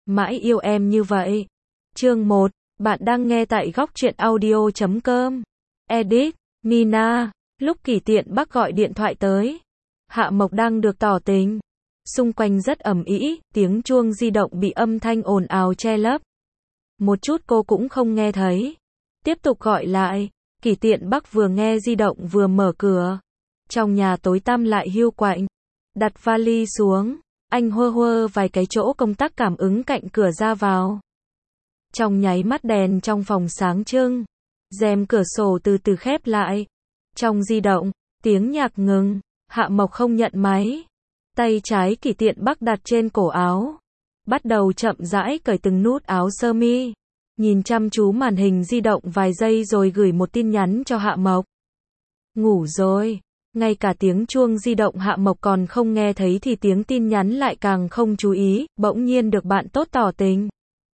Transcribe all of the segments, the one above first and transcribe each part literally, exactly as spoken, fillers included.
Mãi yêu em như vậy. Chương một, bạn đang nghe tại góc truyện audio chấm com. Edit, Nina. Lúc Kỷ Tiện Bắc gọi điện thoại tới, Hạ Mộc đang được tỏ tình. Xung quanh rất ầm ĩ, tiếng chuông di động bị âm thanh ồn ào che lấp. Một chút cô cũng không nghe thấy. Tiếp tục gọi lại, Kỷ Tiện Bắc vừa nghe di động vừa mở cửa. Trong nhà tối tăm lại hiu quạnh. Đặt vali xuống, anh hơ hơ vài cái chỗ công tắc cảm ứng cạnh cửa ra vào. Trong nháy mắt đèn trong phòng sáng trưng. Rèm cửa sổ từ từ khép lại. Trong di động, tiếng nhạc ngừng, Hạ Mộc không nhận máy. Tay trái Kỷ Tiện Bắc đặt trên cổ áo. Bắt đầu chậm rãi cởi từng nút áo sơ mi. Nhìn chăm chú màn hình di động vài giây rồi gửi một tin nhắn cho Hạ Mộc. Ngủ rồi. Ngay cả tiếng chuông di động Hạ Mộc còn không nghe thấy thì tiếng tin nhắn lại càng không chú ý, bỗng nhiên được bạn tốt tỏ tình.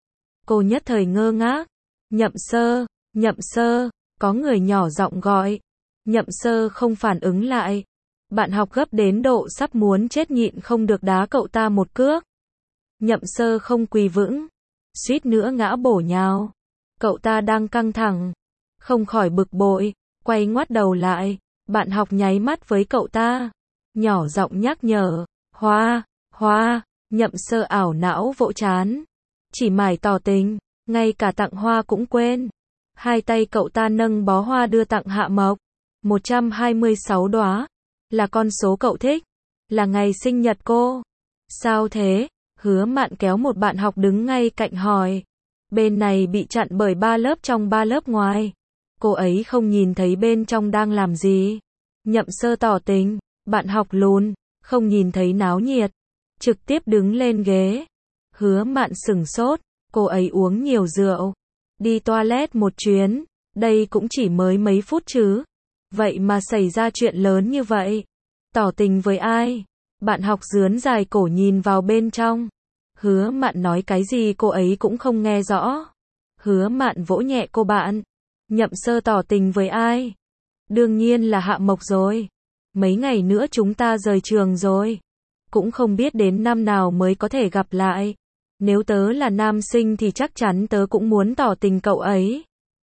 Cô nhất thời ngơ ngác. Nhậm Sơ, Nhậm Sơ, có người nhỏ giọng gọi. Nhậm Sơ không phản ứng lại. Bạn học gấp đến độ sắp muốn chết nhịn không được đá cậu ta một cước. Nhậm Sơ không quỳ vững, suýt nữa ngã bổ nhào. Cậu ta đang căng thẳng, không khỏi bực bội, quay ngoắt đầu lại. Bạn học nháy mắt với cậu ta, nhỏ giọng nhắc nhở, hoa, hoa. Nhậm Sơ ảo não vỗ trán, chỉ mải tỏ tình, ngay cả tặng hoa cũng quên. Hai tay cậu ta nâng bó hoa đưa tặng Hạ Mộc, một trăm hai mươi sáu đóa, là con số cậu thích, là ngày sinh nhật cô. Sao thế? Hứa Mạn kéo một bạn học đứng ngay cạnh hỏi. Bên này bị chặn bởi ba lớp trong ba lớp ngoài. Cô ấy không nhìn thấy bên trong đang làm gì. Nhậm Sơ tỏ tình, bạn học lùn, không nhìn thấy náo nhiệt, trực tiếp đứng lên ghế. Hứa Mạn sửng sốt, cô ấy uống nhiều rượu, đi toilet một chuyến, đây cũng chỉ mới mấy phút chứ. Vậy mà xảy ra chuyện lớn như vậy. Tỏ tình với ai? Bạn học rướn dài cổ nhìn vào bên trong. Hứa Mạn nói cái gì cô ấy cũng không nghe rõ. Hứa Mạn vỗ nhẹ cô bạn. Nhậm Sơ tỏ tình với ai? Đương nhiên là Hạ Mộc rồi. Mấy ngày nữa chúng ta rời trường rồi. Cũng không biết đến năm nào mới có thể gặp lại. Nếu tớ là nam sinh thì chắc chắn tớ cũng muốn tỏ tình cậu ấy.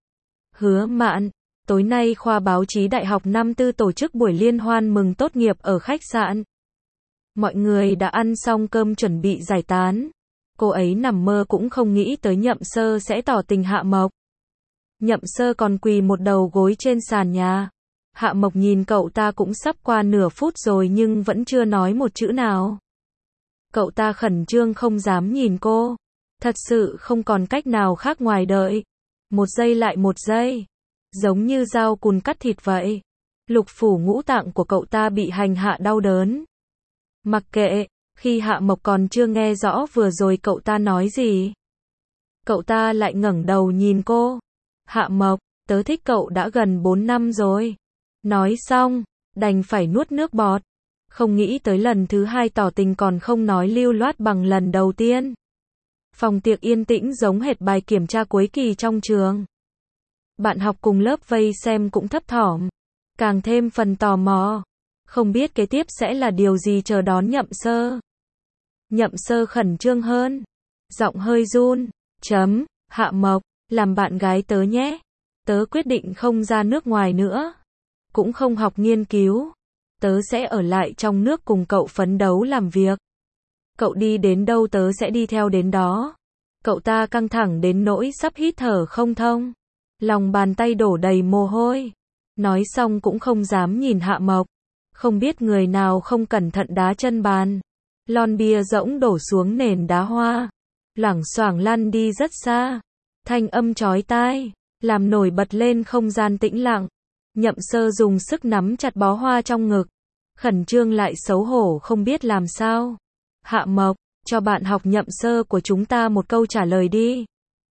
Hứa Mạn, tối nay khoa báo chí Đại học năm tư tổ chức buổi liên hoan mừng tốt nghiệp ở khách sạn. Mọi người đã ăn xong cơm chuẩn bị giải tán. Cô ấy nằm mơ cũng không nghĩ tới Nhậm Sơ sẽ tỏ tình Hạ Mộc. Nhậm Sơ còn quỳ một đầu gối trên sàn nhà. Hạ Mộc nhìn cậu ta cũng sắp qua nửa phút rồi nhưng vẫn chưa nói một chữ nào. Cậu ta khẩn trương không dám nhìn cô. Thật sự không còn cách nào khác ngoài đợi. Một giây lại một giây. Giống như dao cùn cắt thịt vậy. Lục phủ ngũ tạng của cậu ta bị hành hạ đau đớn. Mặc kệ, khi Hạ Mộc còn chưa nghe rõ vừa rồi cậu ta nói gì. Cậu ta lại ngẩng đầu nhìn cô. Hạ Mộc, tớ thích cậu đã gần bốn năm rồi. Nói xong, đành phải nuốt nước bọt. Không nghĩ tới lần thứ hai tỏ tình còn không nói lưu loát bằng lần đầu tiên. Phòng tiệc yên tĩnh giống hệt bài kiểm tra cuối kỳ trong trường. Bạn học cùng lớp vây xem cũng thấp thỏm, càng thêm phần tò mò. Không biết kế tiếp sẽ là điều gì chờ đón Nhậm Sơ. Nhậm Sơ khẩn trương hơn, giọng hơi run. Chấm, Hạ Mộc, làm bạn gái tớ nhé. Tớ quyết định không ra nước ngoài nữa, cũng không học nghiên cứu. Tớ sẽ ở lại trong nước cùng cậu phấn đấu làm việc. Cậu đi đến đâu tớ sẽ đi theo đến đó. Cậu ta căng thẳng đến nỗi sắp hít thở không thông. Lòng bàn tay đổ đầy mồ hôi. Nói xong cũng không dám nhìn Hạ Mộc. Không biết người nào không cẩn thận đá chân bàn. Lon bia rỗng đổ xuống nền đá hoa. Loảng xoảng lăn đi rất xa. Thanh âm chói tai, làm nổi bật lên không gian tĩnh lặng. Nhậm Sơ dùng sức nắm chặt bó hoa trong ngực. Khẩn trương lại xấu hổ không biết làm sao. Hạ Mộc, cho bạn học Nhậm Sơ của chúng ta một câu trả lời đi.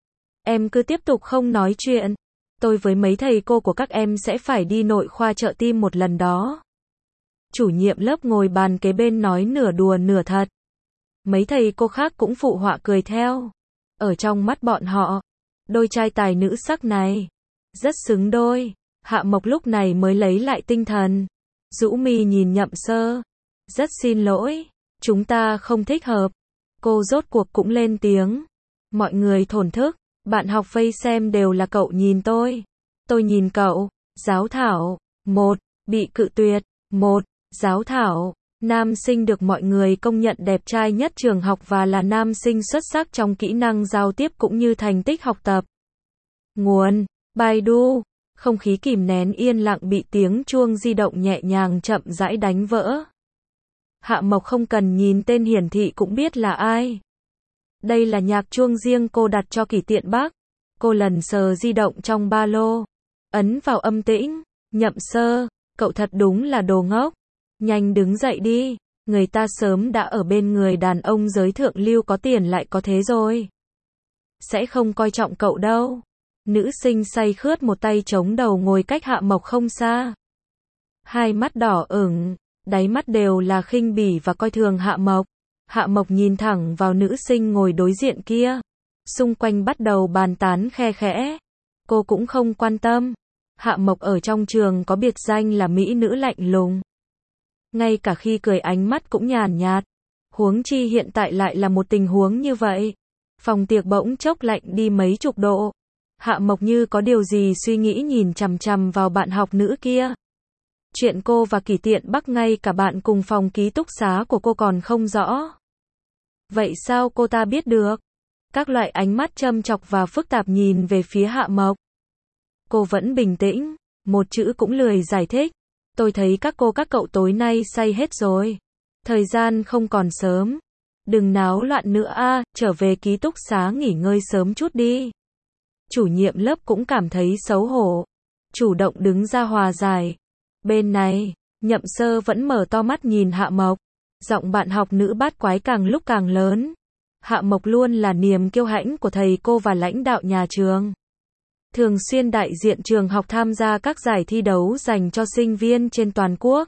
Em cứ tiếp tục không nói chuyện. Tôi với mấy thầy cô của các em sẽ phải đi nội khoa trợ tim một lần đó. Chủ nhiệm lớp ngồi bàn kế bên nói nửa đùa nửa thật. Mấy thầy cô khác cũng phụ họa cười theo. Ở trong mắt bọn họ, đôi trai tài nữ sắc này rất xứng đôi. Hạ Mộc lúc này mới lấy lại tinh thần. Rũ mi nhìn Nhậm Sơ. Rất xin lỗi, chúng ta không thích hợp. Cô rốt cuộc cũng lên tiếng. Mọi người thổn thức, bạn học vây xem đều là cậu nhìn tôi. Tôi nhìn cậu. Giáo thảo. Một. Bị cự tuyệt. Một. Giáo thảo. Nam sinh được mọi người công nhận đẹp trai nhất trường học và là nam sinh xuất sắc trong kỹ năng giao tiếp cũng như thành tích học tập. Nguồn. Baidu. Không khí kìm nén yên lặng bị tiếng chuông di động nhẹ nhàng chậm rãi đánh vỡ. Hạ Mộc không cần nhìn tên hiển thị cũng biết là ai. Đây là nhạc chuông riêng cô đặt cho Kỷ Tiện Bắc. Cô lần sờ di động trong ba lô. Ấn vào âm tĩnh. Nhậm Sơ, cậu thật đúng là đồ ngốc. Nhanh đứng dậy đi. Người ta sớm đã ở bên người đàn ông giới thượng lưu có tiền lại có thế rồi. Sẽ không coi trọng cậu đâu. Nữ sinh say khướt một tay chống đầu ngồi cách Hạ Mộc không xa. Hai mắt đỏ ửng, đáy mắt đều là khinh bỉ và coi thường Hạ Mộc. Hạ Mộc nhìn thẳng vào nữ sinh ngồi đối diện kia. Xung quanh bắt đầu bàn tán khe khẽ. Cô cũng không quan tâm. Hạ Mộc ở trong trường có biệt danh là mỹ nữ lạnh lùng. Ngay cả khi cười ánh mắt cũng nhàn nhạt. Huống chi hiện tại lại là một tình huống như vậy. Phòng tiệc bỗng chốc lạnh đi mấy chục độ. Hạ Mộc như có điều gì suy nghĩ nhìn chằm chằm vào bạn học nữ kia. Chuyện cô và Kỷ Tiện Bắc ngay cả bạn cùng phòng ký túc xá của cô còn không rõ. Vậy sao cô ta biết được? Các loại ánh mắt châm chọc và phức tạp nhìn về phía Hạ Mộc. Cô vẫn bình tĩnh, một chữ cũng lười giải thích. Tôi thấy các cô các cậu tối nay say hết rồi. Thời gian không còn sớm. Đừng náo loạn nữa a, trở về ký túc xá nghỉ ngơi sớm chút đi. Chủ nhiệm lớp cũng cảm thấy xấu hổ. Chủ động đứng ra hòa giải. Bên này, Nhậm Sơ vẫn mở to mắt nhìn Hạ Mộc. Giọng bạn học nữ bát quái càng lúc càng lớn. Hạ Mộc luôn là niềm kiêu hãnh của thầy cô và lãnh đạo nhà trường. Thường xuyên đại diện trường học tham gia các giải thi đấu dành cho sinh viên trên toàn quốc.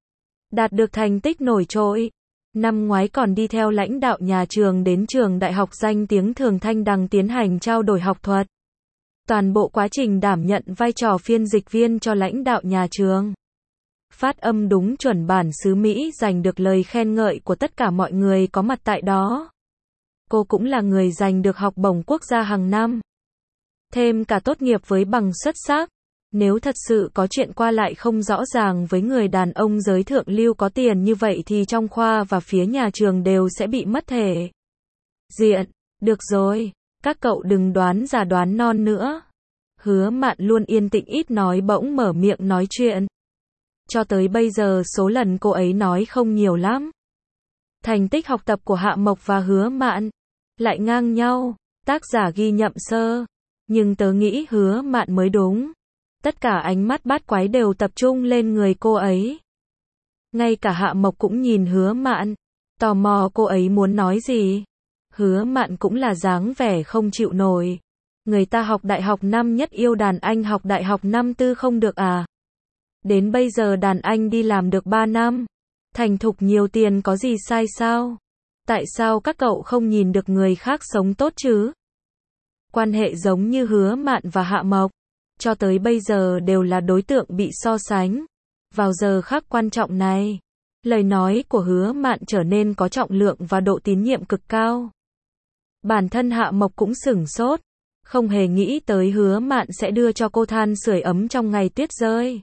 Đạt được thành tích nổi trội. Năm ngoái còn đi theo lãnh đạo nhà trường đến trường đại học danh tiếng Thường Thanh Đằng tiến hành trao đổi học thuật. Toàn bộ quá trình đảm nhận vai trò phiên dịch viên cho lãnh đạo nhà trường. Phát âm đúng chuẩn bản xứ Mỹ, giành được lời khen ngợi của tất cả mọi người có mặt tại đó. Cô cũng là người giành được học bổng quốc gia hàng năm. Thêm cả tốt nghiệp với bằng xuất sắc. Nếu thật sự có chuyện qua lại không rõ ràng với người đàn ông giới thượng lưu có tiền như vậy thì trong khoa và phía nhà trường đều sẽ bị mất thể diện. Được rồi, các cậu đừng đoán già đoán non nữa. Hứa Mạn luôn yên tĩnh ít nói bỗng mở miệng nói chuyện. Cho tới bây giờ số lần cô ấy nói không nhiều lắm. Thành tích học tập của Hạ Mộc và Hứa Mạn lại ngang nhau. Tác giả ghi Nhậm Sơ. Nhưng tớ nghĩ Hứa Mạn mới đúng. Tất cả ánh mắt bát quái đều tập trung lên người cô ấy. Ngay cả Hạ Mộc cũng nhìn Hứa Mạn. Tò mò cô ấy muốn nói gì. Hứa Mạn cũng là dáng vẻ không chịu nổi. Người ta học đại học năm nhất yêu đàn anh học đại học năm tư không được à? Đến bây giờ đàn anh đi làm được ba năm. Thành thục nhiều tiền có gì sai sao? Tại sao các cậu không nhìn được người khác sống tốt chứ? Quan hệ giống như Hứa Mạn và Hạ Mộc. Cho tới bây giờ đều là đối tượng bị so sánh. Vào giờ khắc quan trọng này, lời nói của Hứa Mạn trở nên có trọng lượng và độ tín nhiệm cực cao. Bản thân Hạ Mộc cũng sửng sốt. Không hề nghĩ tới Hứa Mạn sẽ đưa cho cô than sưởi ấm trong ngày tuyết rơi.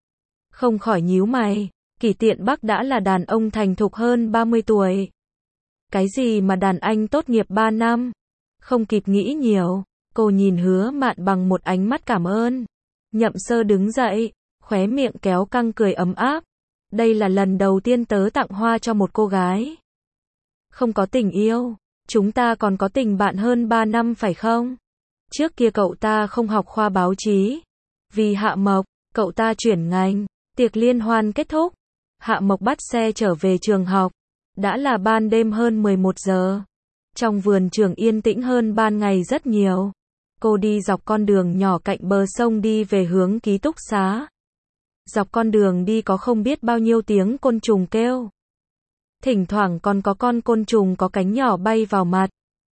Không khỏi nhíu mày. Kỷ Tiện Bắc đã là đàn ông thành thục hơn ba mươi tuổi. Cái gì mà đàn anh tốt nghiệp ba năm? Không kịp nghĩ nhiều. Cô nhìn Hứa Mạn bằng một ánh mắt cảm ơn. Nhậm Sơ đứng dậy, khóe miệng kéo căng cười ấm áp. Đây là lần đầu tiên tớ tặng hoa cho một cô gái. Không có tình yêu, chúng ta còn có tình bạn hơn ba năm phải không? Trước kia cậu ta không học khoa báo chí. Vì Hạ Mộc, cậu ta chuyển ngành. Tiệc liên hoan kết thúc. Hạ Mộc bắt xe trở về trường học. Đã là ban đêm hơn mười một giờ. Trong vườn trường yên tĩnh hơn ban ngày rất nhiều. Cô đi dọc con đường nhỏ cạnh bờ sông đi về hướng ký túc xá. Dọc con đường đi có không biết bao nhiêu tiếng côn trùng kêu. Thỉnh thoảng còn có con côn trùng có cánh nhỏ bay vào mặt.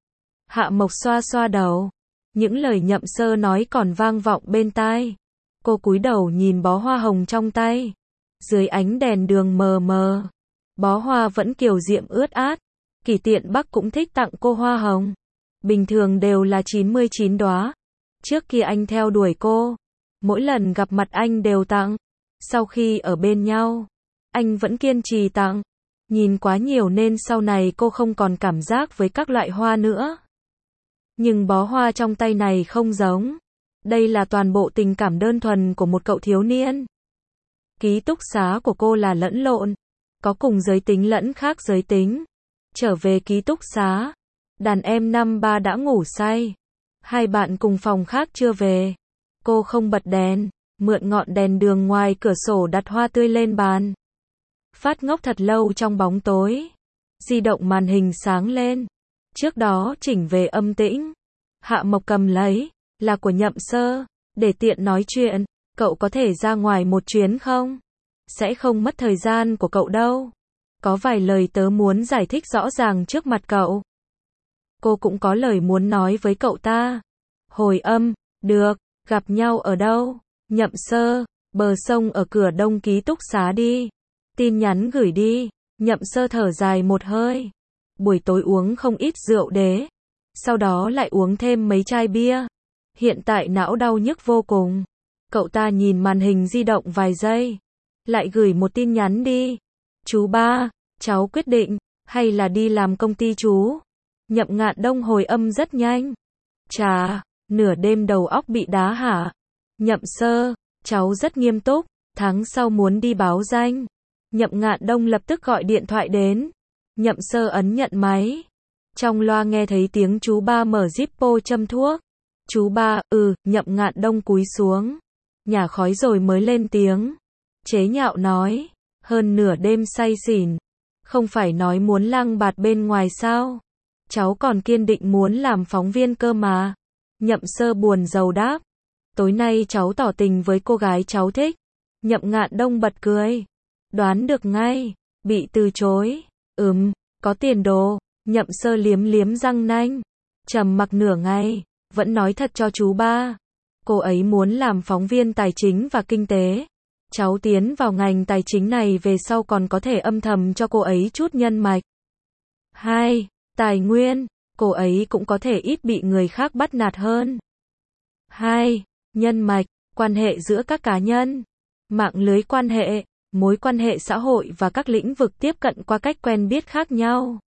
Hạ Mộc xoa xoa đầu. Những lời Nhậm Sơ nói còn vang vọng bên tai. Cô cúi đầu nhìn bó hoa hồng trong tay. Dưới ánh đèn đường mờ mờ, bó hoa vẫn kiều diễm ướt át. Kỷ Tiện Bắc cũng thích tặng cô hoa hồng. Bình thường đều là chín mươi chín đóa. Trước kia anh theo đuổi cô, mỗi lần gặp mặt anh đều tặng. Sau khi ở bên nhau, anh vẫn kiên trì tặng. Nhìn quá nhiều nên sau này cô không còn cảm giác với các loại hoa nữa. Nhưng bó hoa trong tay này không giống. Đây là toàn bộ tình cảm đơn thuần của một cậu thiếu niên. Ký túc xá của cô là lẫn lộn, có cùng giới tính lẫn khác giới tính. Trở về ký túc xá, đàn em năm ba đã ngủ say. Hai bạn cùng phòng khác chưa về. Cô không bật đèn, mượn ngọn đèn đường ngoài cửa sổ đặt hoa tươi lên bàn. Phát ngốc thật lâu trong bóng tối. Di động màn hình sáng lên. Trước đó chỉnh về âm tĩnh. Hạ Mộc cầm lấy, là của Nhậm Sơ, để tiện nói chuyện. Cậu có thể ra ngoài một chuyến không? Sẽ không mất thời gian của cậu đâu. Có vài lời tớ muốn giải thích rõ ràng trước mặt cậu. Cô cũng có lời muốn nói với cậu ta. Hồi âm, được, gặp nhau ở đâu? Nhậm Sơ, bờ sông ở cửa đông ký túc xá đi. Tin nhắn gửi đi. Nhậm Sơ thở dài một hơi. Buổi tối uống không ít rượu đế. Sau đó lại uống thêm mấy chai bia. Hiện tại não đau nhức vô cùng. Cậu ta nhìn màn hình di động vài giây. Lại gửi một tin nhắn đi. Chú ba, cháu quyết định, hay là đi làm công ty chú? Nhậm Ngạn Đông hồi âm rất nhanh. Chà, nửa đêm đầu óc bị đá hả? Nhậm Sơ, cháu rất nghiêm túc, tháng sau muốn đi báo danh. Nhậm Ngạn Đông lập tức gọi điện thoại đến. Nhậm Sơ ấn nhận máy. Trong loa nghe thấy tiếng chú ba mở Zippo châm thuốc. Chú ba, ừ, Nhậm Ngạn Đông cúi xuống. Nhả khói rồi mới lên tiếng. Chế nhạo nói, hơn nửa đêm say xỉn. Không phải nói muốn lăng bạt bên ngoài sao? Cháu còn kiên định muốn làm phóng viên cơ mà. Nhậm Sơ buồn rầu đáp. Tối nay cháu tỏ tình với cô gái cháu thích. Nhậm Ngạn Đông bật cười. Đoán được ngay, bị từ chối. Ừm, có tiền đồ. Nhậm Sơ liếm liếm răng nanh. Trầm mặc nửa ngày, vẫn nói thật cho chú ba. Cô ấy muốn làm phóng viên tài chính và kinh tế. Cháu tiến vào ngành tài chính này về sau còn có thể âm thầm cho cô ấy chút nhân mạch. Hai, tài nguyên, cô ấy cũng có thể ít bị người khác bắt nạt hơn. Hai, nhân mạch, quan hệ giữa các cá nhân, mạng lưới quan hệ, mối quan hệ xã hội và các lĩnh vực tiếp cận qua cách quen biết khác nhau.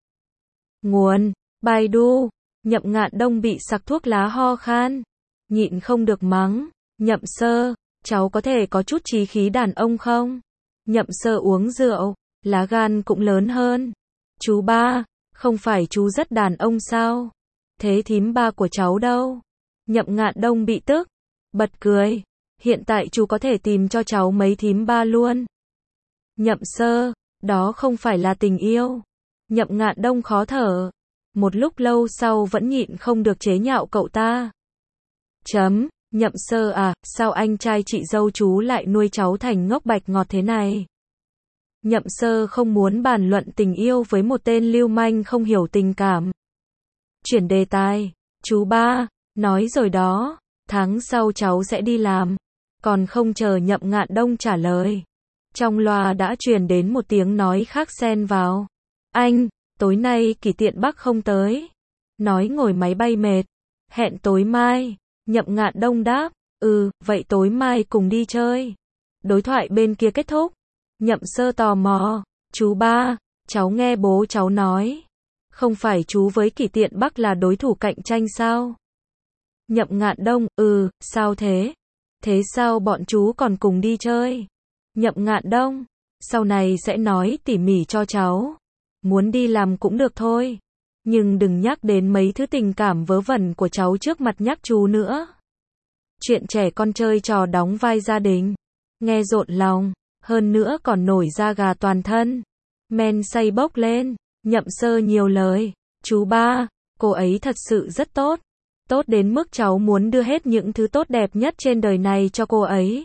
Nguồn, Baidu. Nhậm Ngạn Đông bị sặc thuốc lá ho khan. Nhịn không được mắng. Nhậm Sơ, cháu có thể có chút chí khí đàn ông không? Nhậm Sơ uống rượu, lá gan cũng lớn hơn. Chú ba, không phải chú rất đàn ông sao? Thế thím ba của cháu đâu? Nhậm Ngạn Đông bị tức, bật cười. Hiện tại chú có thể tìm cho cháu mấy thím ba luôn. Nhậm Sơ, đó không phải là tình yêu. Nhậm Ngạn Đông khó thở. Một lúc lâu sau vẫn nhịn không được chế nhạo cậu ta. Chấm, Nhậm Sơ à, sao anh trai chị dâu chú lại nuôi cháu thành ngốc bạch ngọt thế này? Nhậm Sơ không muốn bàn luận tình yêu với một tên lưu manh không hiểu tình cảm. Chuyển đề tài, chú ba, nói rồi đó, tháng sau cháu sẽ đi làm. Còn không chờ Nhậm Ngạn Đông trả lời. Trong loa đã truyền đến một tiếng nói khác xen vào. Anh, tối nay Kỷ Tiện Bắc không tới. Nói ngồi máy bay mệt. Hẹn tối mai. Nhậm Ngạn Đông đáp. Ừ, vậy tối mai cùng đi chơi. Đối thoại bên kia kết thúc. Nhậm Sơ tò mò. Chú ba, cháu nghe bố cháu nói. Không phải chú với Kỷ Tiện Bắc là đối thủ cạnh tranh sao? Nhậm Ngạn Đông, ừ, sao thế? Thế sao bọn chú còn cùng đi chơi? Nhậm Ngạn Đông, sau này sẽ nói tỉ mỉ cho cháu. Muốn đi làm cũng được thôi. Nhưng đừng nhắc đến mấy thứ tình cảm vớ vẩn của cháu trước mặt nhắc chú nữa. Chuyện trẻ con chơi trò đóng vai gia đình. Nghe rộn lòng, hơn nữa còn nổi da gà toàn thân. Men say bốc lên, Nhậm Sơ nhiều lời. Chú ba, cô ấy thật sự rất tốt. Tốt đến mức cháu muốn đưa hết những thứ tốt đẹp nhất trên đời này cho cô ấy.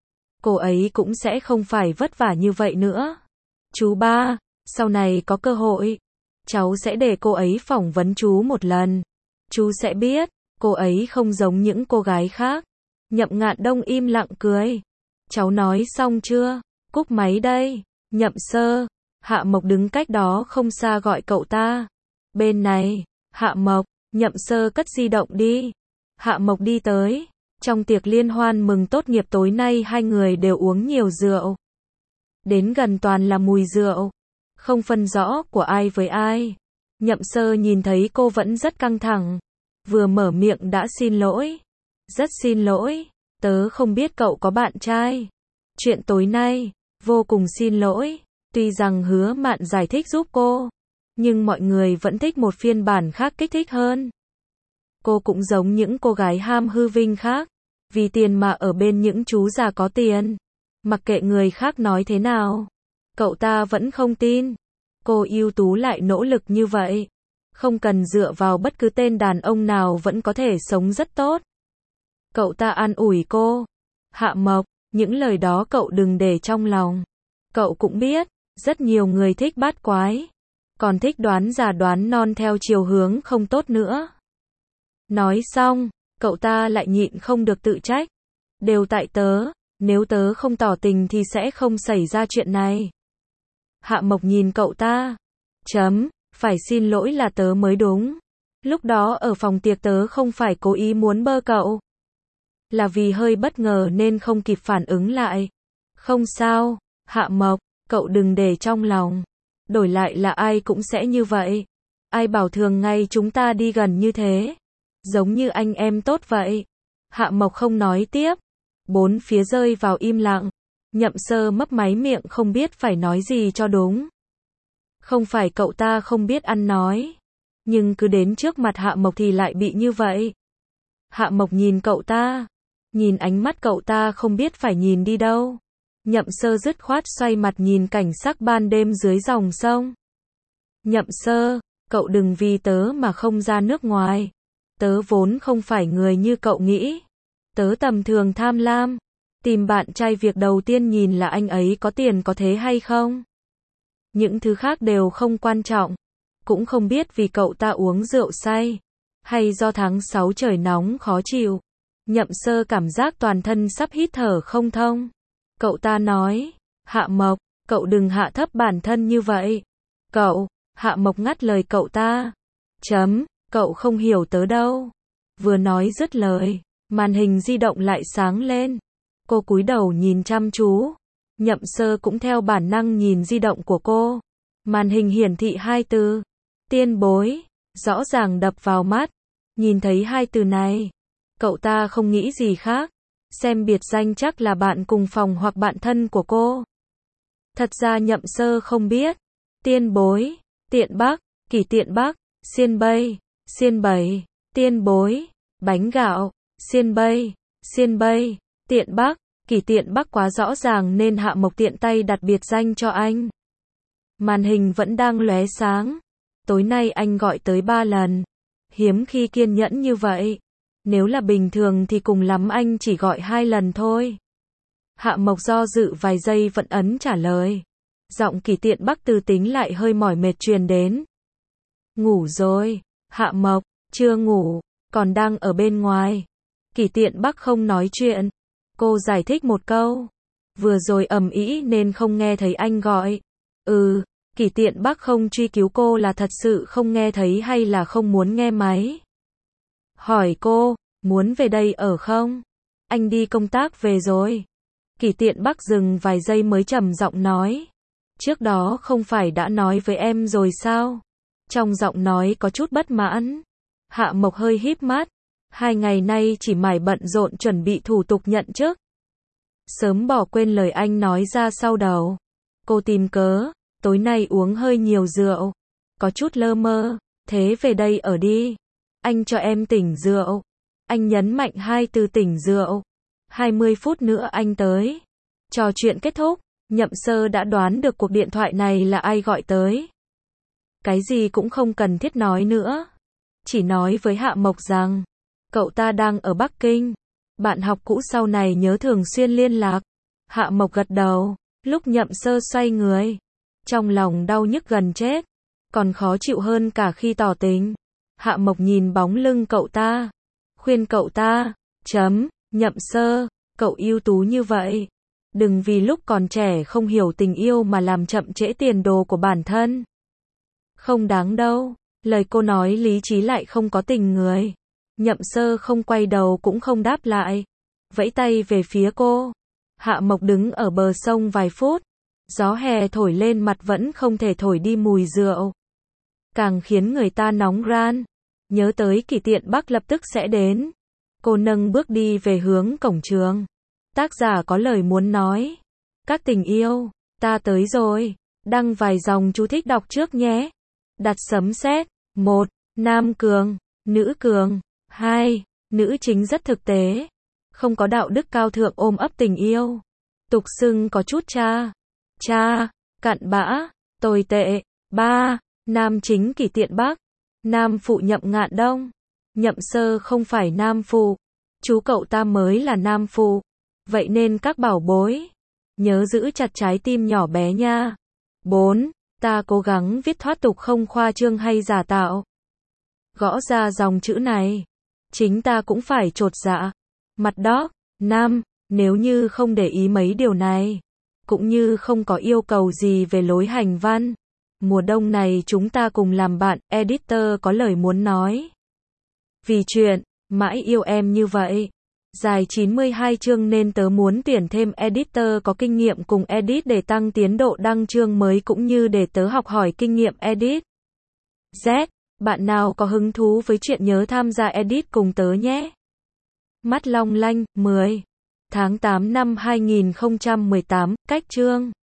Cô ấy cũng sẽ không phải vất vả như vậy nữa. Chú ba, sau này có cơ hội, cháu sẽ để cô ấy phỏng vấn chú một lần. Chú sẽ biết, cô ấy không giống những cô gái khác. Nhậm Ngạn Đông im lặng cười. Cháu nói xong chưa? Cúp máy đây. Nhậm Sơ, Hạ Mộc đứng cách đó không xa gọi cậu ta. Bên này, Hạ Mộc, Nhậm Sơ cất di động đi. Hạ Mộc đi tới. Trong tiệc liên hoan mừng tốt nghiệp tối nay hai người đều uống nhiều rượu. Đến gần toàn là mùi rượu. Không phân rõ của ai với ai. Nhậm Sơ nhìn thấy cô vẫn rất căng thẳng. Vừa mở miệng đã xin lỗi. Rất xin lỗi. Tớ không biết cậu có bạn trai. Chuyện tối nay, vô cùng xin lỗi. Tuy rằng Hứa Mạn giải thích giúp cô. Nhưng mọi người vẫn thích một phiên bản khác kích thích hơn. Cô cũng giống những cô gái ham hư vinh khác. Vì tiền mà ở bên những chú già có tiền. Mặc kệ người khác nói thế nào. Cậu ta vẫn không tin. Cô ưu tú lại nỗ lực như vậy. Không cần dựa vào bất cứ tên đàn ông nào vẫn có thể sống rất tốt. Cậu ta an ủi cô. Hạ Mộc, những lời đó cậu đừng để trong lòng. Cậu cũng biết, rất nhiều người thích bát quái. Còn thích đoán già đoán non theo chiều hướng không tốt nữa. Nói xong, cậu ta lại nhịn không được tự trách. Đều tại tớ, nếu tớ không tỏ tình thì sẽ không xảy ra chuyện này. Hạ Mộc nhìn cậu ta. Chấm, phải xin lỗi là tớ mới đúng. Lúc đó ở phòng tiệc tớ không phải cố ý muốn bơ cậu. Là vì hơi bất ngờ nên không kịp phản ứng lại. Không sao, Hạ Mộc, cậu đừng để trong lòng. Đổi lại là ai cũng sẽ như vậy. Ai bảo thường ngày chúng ta đi gần như thế. Giống như anh em tốt vậy. Hạ Mộc không nói tiếp. Bốn phía rơi vào im lặng. Nhậm Sơ mấp máy miệng không biết phải nói gì cho đúng. Không phải cậu ta không biết ăn nói. Nhưng cứ đến trước mặt Hạ Mộc thì lại bị như vậy. Hạ Mộc nhìn cậu ta. Nhìn ánh mắt cậu ta không biết phải nhìn đi đâu. Nhậm Sơ dứt khoát xoay mặt nhìn cảnh sắc ban đêm dưới dòng sông. Nhậm Sơ, cậu đừng vì tớ mà không ra nước ngoài. Tớ vốn không phải người như cậu nghĩ. Tớ tầm thường tham lam. Tìm bạn trai việc đầu tiên nhìn là anh ấy có tiền có thế hay không. Những thứ khác đều không quan trọng. Cũng không biết vì cậu ta uống rượu say. Hay do tháng sáu trời nóng khó chịu. Nhậm Sơ cảm giác toàn thân sắp hít thở không thông. Cậu ta nói. Hạ Mộc, cậu đừng hạ thấp bản thân như vậy. Cậu, Hạ Mộc ngắt lời cậu ta. Chấm, cậu không hiểu tớ đâu. Vừa nói dứt lời, màn hình di động lại sáng lên. Cô cúi đầu nhìn chăm chú. Nhậm Sơ cũng theo bản năng nhìn di động của cô. Màn hình hiển thị hai từ. Tiên bối. Rõ ràng đập vào mắt. Nhìn thấy hai từ này. Cậu ta không nghĩ gì khác. Xem biệt danh chắc là bạn cùng phòng hoặc bạn thân của cô. Thật ra Nhậm Sơ không biết. Tiên bối. Tiện Bắc. Kỳ Tiện Bắc. Xiên Bây. Xiên Bảy. Tiên bối. Bánh gạo. Xiên Bây. Xiên Bây. Tiện Bắc. Kỳ Tiện Bắc quá rõ ràng nên Hạ Mộc tiện tay đặt biệt danh cho anh. Màn hình vẫn đang lóe sáng. Tối nay anh gọi tới ba lần. Hiếm khi kiên nhẫn như vậy. Nếu là bình thường thì cùng lắm anh chỉ gọi hai lần thôi. Hạ Mộc do dự vài giây vẫn ấn trả lời. Giọng Kỳ Tiện Bắc từ tính lại hơi mỏi mệt truyền đến. Ngủ rồi. Hạ Mộc, chưa ngủ, còn đang ở bên ngoài. Kỳ Tiện Bắc không nói chuyện. Cô giải thích một câu. Vừa rồi ầm ĩ nên không nghe thấy anh gọi. Ừ, Kỳ Tiện Bắc không truy cứu cô là thật sự không nghe thấy hay là không muốn nghe máy. Hỏi cô, muốn về đây ở không? Anh đi công tác về rồi. Kỳ Tiện Bắc dừng vài giây mới trầm giọng nói. Trước đó không phải đã nói với em rồi sao? Trong giọng nói có chút bất mãn. Hạ Mộc hơi híp mắt. Hai ngày nay chỉ mải bận rộn chuẩn bị thủ tục nhận chức. Sớm bỏ quên lời anh nói ra sau đầu. Cô tìm cớ, tối nay uống hơi nhiều rượu. Có chút lơ mơ, thế về đây ở đi. Anh cho em tỉnh rượu. Anh nhấn mạnh hai từ tỉnh rượu. hai mươi phút nữa anh tới. Trò chuyện kết thúc, Nhậm Sơ đã đoán được cuộc điện thoại này là ai gọi tới. Cái gì cũng không cần thiết nói nữa. Chỉ nói với Hạ Mộc rằng, cậu ta đang ở Bắc Kinh. Bạn học cũ sau này nhớ thường xuyên liên lạc. Hạ Mộc gật đầu, lúc Nhậm Sơ xoay người. Trong lòng đau nhức gần chết. Còn khó chịu hơn cả khi tỏ tình. Hạ Mộc nhìn bóng lưng cậu ta. Khuyên cậu ta, chấm, Nhậm Sơ, cậu ưu tú như vậy. Đừng vì lúc còn trẻ không hiểu tình yêu mà làm chậm trễ tiền đồ của bản thân. Không đáng đâu. Lời cô nói lý trí lại không có tình người. Nhậm Sơ không quay đầu cũng không đáp lại. Vẫy tay về phía cô. Hạ Mộc đứng ở bờ sông vài phút. Gió hè thổi lên mặt vẫn không thể thổi đi mùi rượu. Càng khiến người ta nóng ran. Nhớ tới Kỷ Tiện Bắc lập tức sẽ đến. Cô nâng bước đi về hướng cổng trường. Tác giả có lời muốn nói. Các tình yêu, ta tới rồi. Đăng vài dòng chú thích đọc trước nhé. Đặt sấm sét. một. Nam cường, nữ cường. hai. Nữ chính rất thực tế. Không có đạo đức cao thượng ôm ấp tình yêu. Tục xưng có chút cha. Cha, cặn bã, tồi tệ. ba. Nam chính Kỷ Tiện Bắc. Nam phụ Nhậm Ngạn Đông. Nhậm Sơ không phải nam phụ. Chú cậu ta mới là nam phụ. Vậy nên các bảo bối, nhớ giữ chặt trái tim nhỏ bé nha. bốn. Ta cố gắng viết thoát tục không khoa trương hay giả tạo. Gõ ra dòng chữ này. Chính ta cũng phải chột dạ. Mặt đó. năm. Nếu như không để ý mấy điều này, cũng như không có yêu cầu gì về lối hành văn, mùa đông này chúng ta cùng làm bạn. Editor có lời muốn nói. Vì chuyện mãi yêu em như vậy, dài chín mươi hai chương nên tớ muốn tuyển thêm editor có kinh nghiệm cùng edit để tăng tiến độ đăng chương mới cũng như để tớ học hỏi kinh nghiệm edit. Z. Bạn nào có hứng thú với chuyện nhớ tham gia edit cùng tớ nhé. Mắt long lanh. mười tháng tám năm hai nghìn không trăm mười tám. Cách chương